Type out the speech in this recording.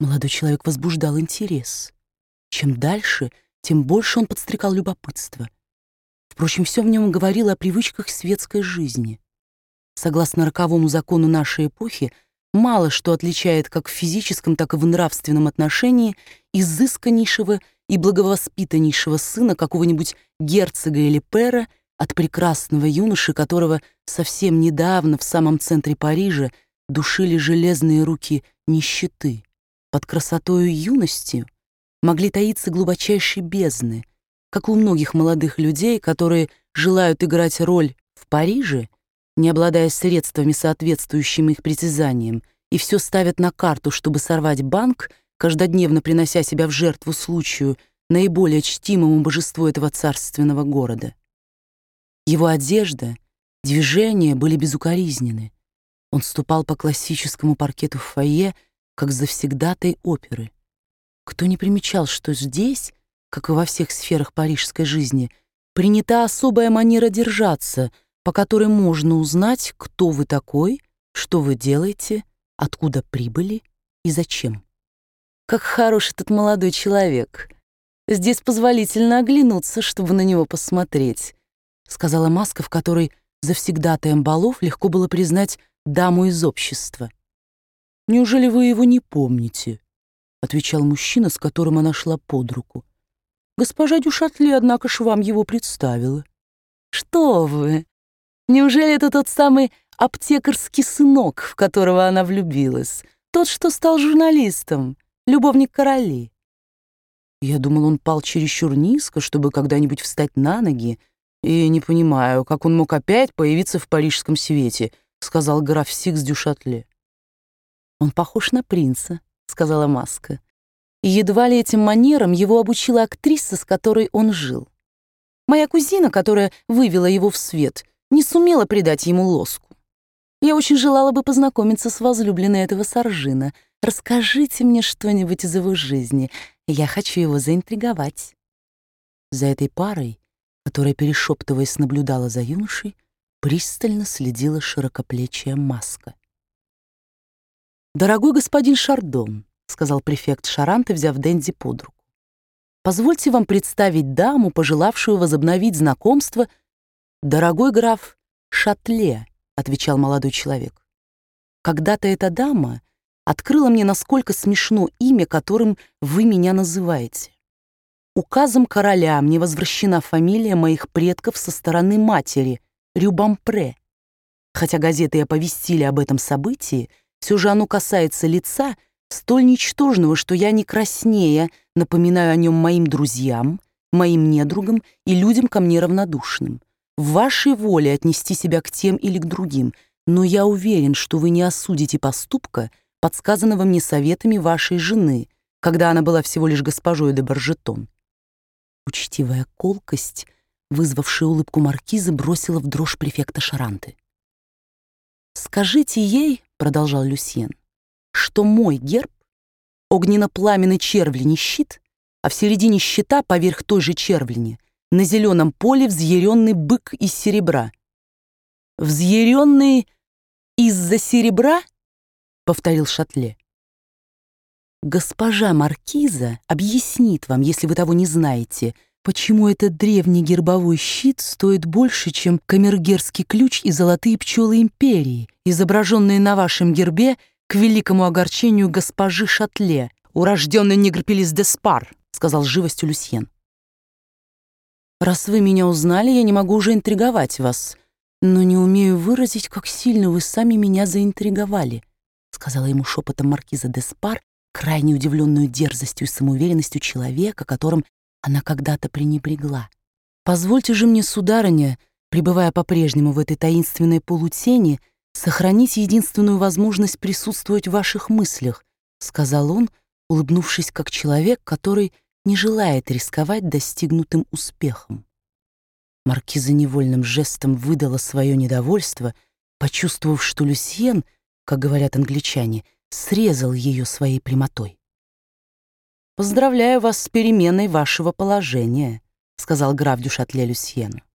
Молодой человек возбуждал интерес. Чем дальше, тем больше он подстрекал любопытство. Впрочем, все в нем говорило о привычках светской жизни. Согласно роковому закону нашей эпохи, мало что отличает как в физическом, так и в нравственном отношении изысканнейшего и благовоспитаннейшего сына какого-нибудь герцога или пэра от прекрасного юноши, которого совсем недавно в самом центре Парижа душили железные руки нищеты. Под красотою юности могли таиться глубочайшие бездны, как у многих молодых людей, которые желают играть роль в Париже, не обладая средствами, соответствующими их притязаниям, и все ставят на карту, чтобы сорвать банк, каждодневно принося себя в жертву случаю, наиболее чтимому божеству этого царственного города. Его одежда, движения были безукоризненны. Он ступал по классическому паркету в фойе, как завсегдатай оперы. Кто не примечал, что здесь, как и во всех сферах парижской жизни, принята особая манера держаться, по которой можно узнать, кто вы такой, что вы делаете, откуда прибыли и зачем. Как хорош этот молодой человек. Здесь позволительно оглянуться, чтобы на него посмотреть, сказала Маска, в которой завсегдатаем балов легко было признать даму из общества. «Неужели вы его не помните?» — отвечал мужчина, с которым она шла под руку. «Госпожа Дюшатле, однако ж, вам его представила». «Что вы! Неужели это тот самый аптекарский сынок, в которого она влюбилась? Тот, что стал журналистом, любовник короли?» Я думал, он пал чересчур низко, чтобы когда-нибудь встать на ноги, и не понимаю, как он мог опять появиться в парижском свете, сказал граф Сикс Дюшатле. «Он похож на принца», — сказала Маска. «И едва ли этим манерам его обучила актриса, с которой он жил. Моя кузина, которая вывела его в свет, не сумела придать ему лоску. Я очень желала бы познакомиться с возлюбленной этого саржина. Расскажите мне что-нибудь из его жизни. Я хочу его заинтриговать». За этой парой, которая, перешептываясь, наблюдала за юношей, пристально следила широкоплечья Маска. «Дорогой господин Шардон», — сказал префект Шаранты, взяв Денди под руку, «позвольте вам представить даму, пожелавшую возобновить знакомство». «Дорогой граф Шатле», — отвечал молодой человек. «Когда-то эта дама открыла мне, насколько смешно имя, которым вы меня называете. Указом короля мне возвращена фамилия моих предков со стороны матери, Рюбампре. Хотя газеты и оповестили об этом событии, все же оно касается лица, столь ничтожного, что я не краснея напоминаю о нем моим друзьям, моим недругам и людям ко мне равнодушным. В вашей воле отнести себя к тем или к другим, но я уверен, что вы не осудите поступка, подсказанного мне советами вашей жены, когда она была всего лишь госпожой де Баржетон». Учтивая колкость, вызвавшая улыбку маркиза, бросила в дрожь префекта Шаранты. «Скажите ей, — продолжал Люсьен, — что мой герб — огненно-пламенный червленый щит, а в середине щита, поверх той же червлени, на зеленом поле взъяренный бык из серебра». «Взъяренный из-за серебра?» — повторил Шатле. «Госпожа маркиза объяснит вам, если вы того не знаете, почему этот древний гербовой щит стоит больше, чем камергерский ключ и золотые пчелы империи, изображенные на вашем гербе к великому огорчению госпожи Шатле, урожденной Негрпелис де Спар», — сказал с живостью Люсьен. «Раз вы меня узнали, я не могу уже интриговать вас, но не умею выразить, как сильно вы сами меня заинтриговали», — сказала ему шепотом маркиза де Спар, крайне удивленную дерзостью и самоуверенностью человека, которым она когда-то пренебрегла. «Позвольте же мне, сударыня, пребывая по-прежнему в этой таинственной полутени, сохранить единственную возможность присутствовать в ваших мыслях», — сказал он, улыбнувшись как человек, который не желает рисковать достигнутым успехом. Маркиза невольным жестом выдала свое недовольство, почувствовав, что Люсьен, как говорят англичане, срезал ее своей прямотой. «Поздравляю вас с переменой вашего положения», — сказал граф Дюшатле Люсьену.